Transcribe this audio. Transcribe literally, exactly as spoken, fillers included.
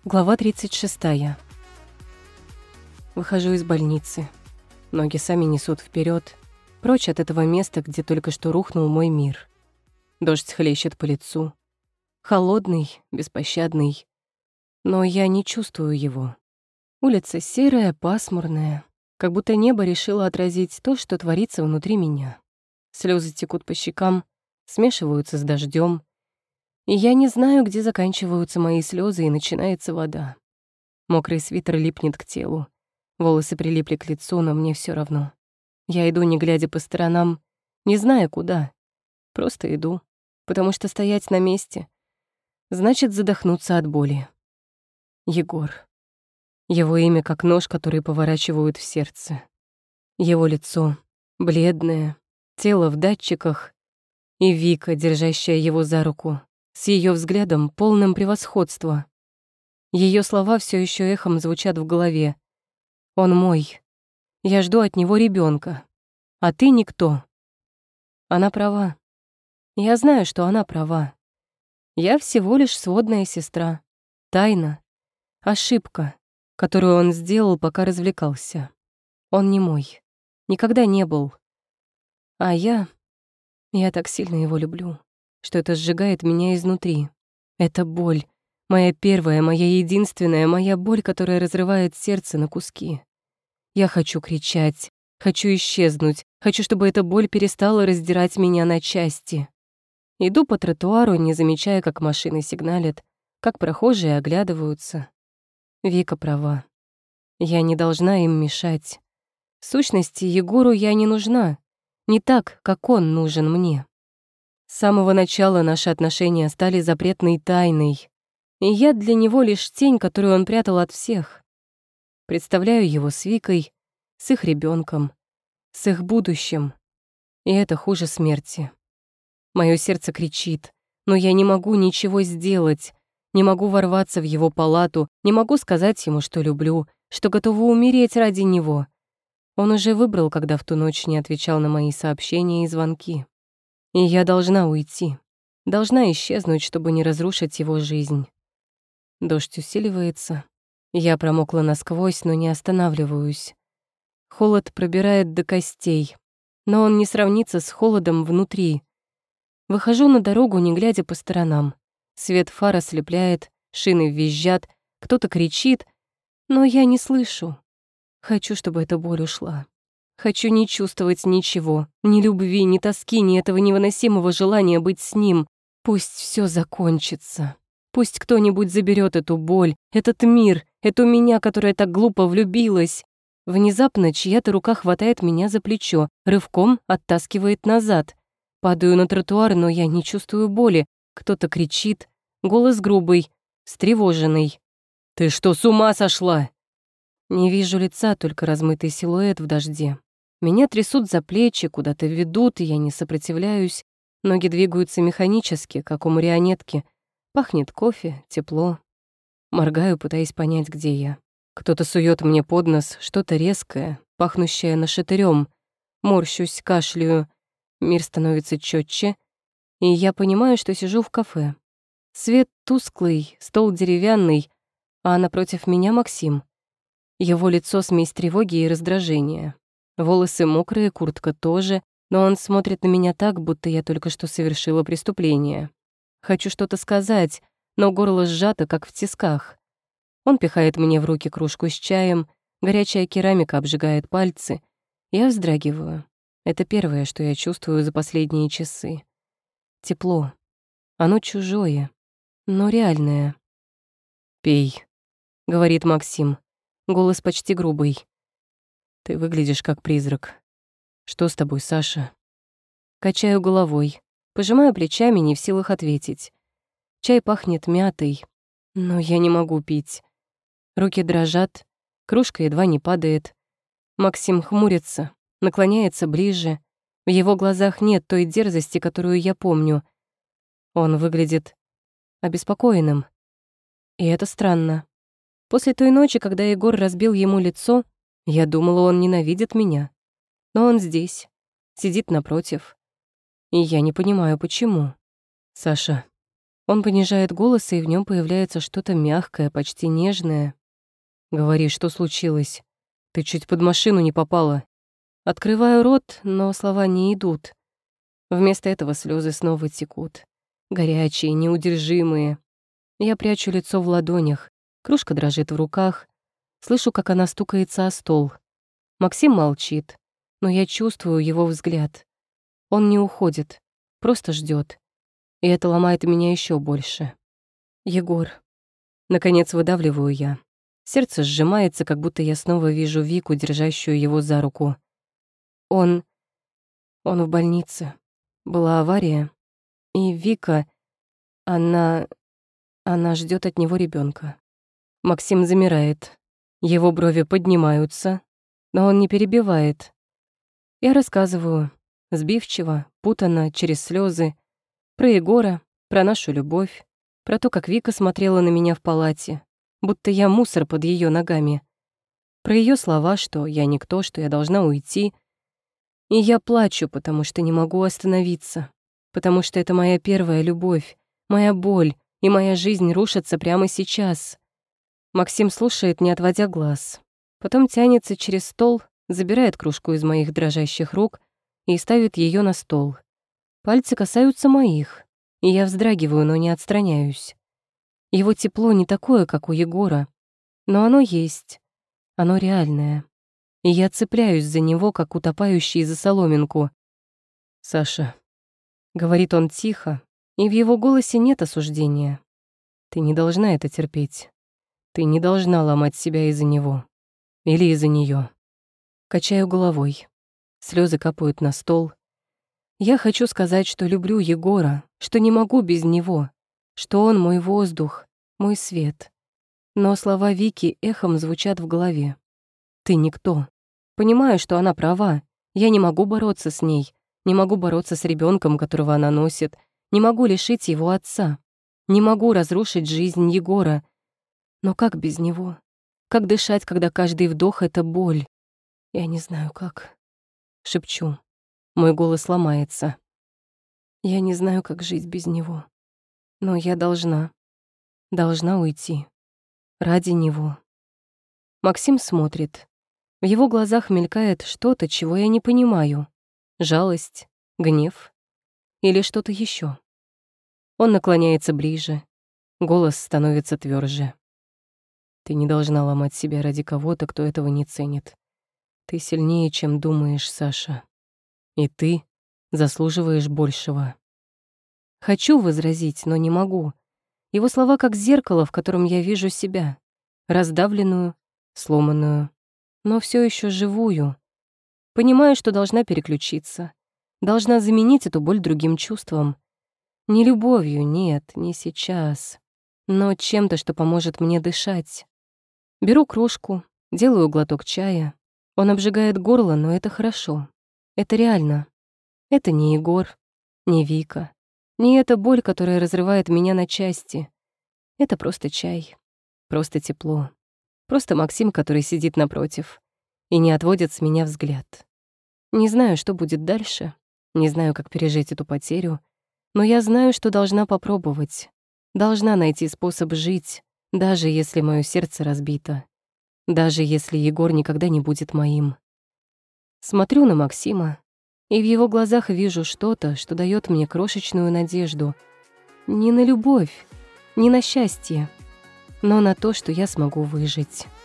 Глава тридцать шестая. Выхожу из больницы. Ноги сами несут вперед, прочь от этого места, где только что рухнул мой мир. Дождь хлещет по лицу. Холодный, беспощадный. Но я не чувствую его. Улица серая, пасмурная, как будто небо решило отразить то, что творится внутри меня. Слезы текут по щекам, смешиваются с дождем. И я не знаю, где заканчиваются мои слезы и начинается вода. Мокрый свитер липнет к телу. Волосы прилипли к лицу, но мне все равно. Я иду, не глядя по сторонам, не зная куда. Просто иду, потому что стоять на месте значит задохнуться от боли. Егор. Его имя как нож, который поворачивают в сердце. Его лицо бледное, тело в датчиках, и Вика, держащая его за руку, с ее взглядом, полным превосходства. Ее слова все еще эхом звучат в голове. «Он мой. Я жду от него ребенка, а ты никто». Она права. Я знаю, что она права. Я всего лишь сводная сестра. Тайна. Ошибка, которую он сделал, пока развлекался. Он не мой. Никогда не был. А я... Я так сильно его люблю, что это сжигает меня изнутри. Это боль. Моя первая, моя единственная, моя боль, которая разрывает сердце на куски. Я хочу кричать, хочу исчезнуть, хочу, чтобы эта боль перестала раздирать меня на части. Иду по тротуару, не замечая, как машины сигналят, как прохожие оглядываются. Вика права. Я не должна им мешать. В сущности, Егору я не нужна. Не так, как он нужен мне. С самого начала наши отношения стали запретной тайной, и я для него лишь тень, которую он прятал от всех. Представляю его с Викой, с их ребенком, с их будущим, и это хуже смерти. Моё сердце кричит, но я не могу ничего сделать, не могу ворваться в его палату, не могу сказать ему, что люблю, что готова умереть ради него. Он уже выбрал, когда в ту ночь не отвечал на мои сообщения и звонки. И я должна уйти, должна исчезнуть, чтобы не разрушить его жизнь. Дождь усиливается. Я промокла насквозь, но не останавливаюсь. Холод пробирает до костей, но он не сравнится с холодом внутри. Выхожу на дорогу, не глядя по сторонам. Свет фар ослепляет, шины визжат, кто-то кричит, но я не слышу. Хочу, чтобы эта боль ушла. Хочу не чувствовать ничего, ни любви, ни тоски, ни этого невыносимого желания быть с ним. Пусть все закончится. Пусть кто-нибудь заберет эту боль, этот мир, эту меня, которая так глупо влюбилась. Внезапно чья-то рука хватает меня за плечо, рывком оттаскивает назад. Падаю на тротуар, но я не чувствую боли. Кто-то кричит, голос грубый, встревоженный. «Ты что, с ума сошла?» Не вижу лица, только размытый силуэт в дожде. Меня трясут за плечи, куда-то ведут, и я не сопротивляюсь. Ноги двигаются механически, как у марионетки. Пахнет кофе, тепло. Моргаю, пытаясь понять, где я. Кто-то сует мне под нос что-то резкое, пахнущее нашатырём. Морщусь, кашляю. Мир становится чётче, и я понимаю, что сижу в кафе. Свет тусклый, стол деревянный, а напротив меня Максим. Его лицо — смесь тревоги и раздражения. Волосы мокрые, куртка тоже, но он смотрит на меня так, будто я только что совершила преступление. Хочу что-то сказать, но горло сжато, как в тисках. Он пихает мне в руки кружку с чаем, горячая керамика обжигает пальцы. Я вздрагиваю. Это первое, что я чувствую за последние часы. Тепло. Оно чужое, но реальное. «Пей», — говорит Максим. Голос почти грубый. «Ты выглядишь как призрак. Что с тобой, Саша?» Качаю головой, пожимаю плечами, не в силах ответить. Чай пахнет мятой, но я не могу пить. Руки дрожат, кружка едва не падает. Максим хмурится, наклоняется ближе. В его глазах нет той дерзости, которую я помню. Он выглядит обеспокоенным. И это странно. После той ночи, когда Егор разбил ему лицо, я думала, он ненавидит меня. Но он здесь, сидит напротив. И я не понимаю, почему. «Саша». Он понижает голос, и в нем появляется что-то мягкое, почти нежное. «Говори, что случилось? Ты чуть под машину не попала». Открываю рот, но слова не идут. Вместо этого слезы снова текут. Горячие, неудержимые. Я прячу лицо в ладонях. Кружка дрожит в руках. Слышу, как она стукается о стол. Максим молчит, но я чувствую его взгляд. Он не уходит, просто ждет. И это ломает меня еще больше. «Егор». Наконец выдавливаю я. Сердце сжимается, как будто я снова вижу Вику, держащую его за руку. Он... он в больнице. Была авария. И Вика... она... она ждет от него ребенка. Максим замирает. Его брови поднимаются, но он не перебивает. Я рассказываю, сбивчиво, путанно, через слезы, про Егора, про нашу любовь, про то, как Вика смотрела на меня в палате, будто я мусор под ее ногами, про ее слова, что я никто, что я должна уйти. И я плачу, потому что не могу остановиться, потому что это моя первая любовь, моя боль, и моя жизнь рушится прямо сейчас. Максим слушает, не отводя глаз. Потом тянется через стол, забирает кружку из моих дрожащих рук и ставит ее на стол. Пальцы касаются моих, и я вздрагиваю, но не отстраняюсь. Его тепло не такое, как у Егора, но оно есть, оно реальное. И я цепляюсь за него, как утопающий за соломинку. «Саша», — говорит он тихо, и в его голосе нет осуждения. «Ты не должна это терпеть. Ты не должна ломать себя из-за него. Или из-за неё». Качаю головой. Слёзы капают на стол. Я хочу сказать, что люблю Егора, что не могу без него, что он мой воздух, мой свет. Но слова Вики эхом звучат в голове. «Ты никто». Понимаю, что она права. Я не могу бороться с ней, не могу бороться с ребёнком, которого она носит, не могу лишить его отца, не могу разрушить жизнь Егора. Но как без него? Как дышать, когда каждый вдох — это боль? Я не знаю, как. Шепчу. Мой голос ломается. Я не знаю, как жить без него. Но я должна. Должна уйти. Ради него. Максим смотрит. В его глазах мелькает что-то, чего я не понимаю. Жалость, гнев или что-то еще. Он наклоняется ближе. Голос становится тверже. Ты не должна ломать себя ради кого-то, кто этого не ценит. Ты сильнее, чем думаешь, Саша. И ты заслуживаешь большего. Хочу возразить, но не могу. Его слова как зеркало, в котором я вижу себя. Раздавленную, сломанную, но все еще живую. Понимаю, что должна переключиться. Должна заменить эту боль другим чувством. Не любовью, нет, не сейчас. Но чем-то, что поможет мне дышать. Беру кружку, делаю глоток чая. Он обжигает горло, но это хорошо. Это реально. Это не Егор, не Вика, не эта боль, которая разрывает меня на части. Это просто чай, просто тепло, просто Максим, который сидит напротив и не отводит с меня взгляд. Не знаю, что будет дальше, не знаю, как пережить эту потерю, но я знаю, что должна попробовать, должна найти способ жить, даже если моё сердце разбито. Даже если Егор никогда не будет моим. Смотрю на Максима, и в его глазах вижу что-то, что даёт мне крошечную надежду. Не на любовь, не на счастье, но на то, что я смогу выжить.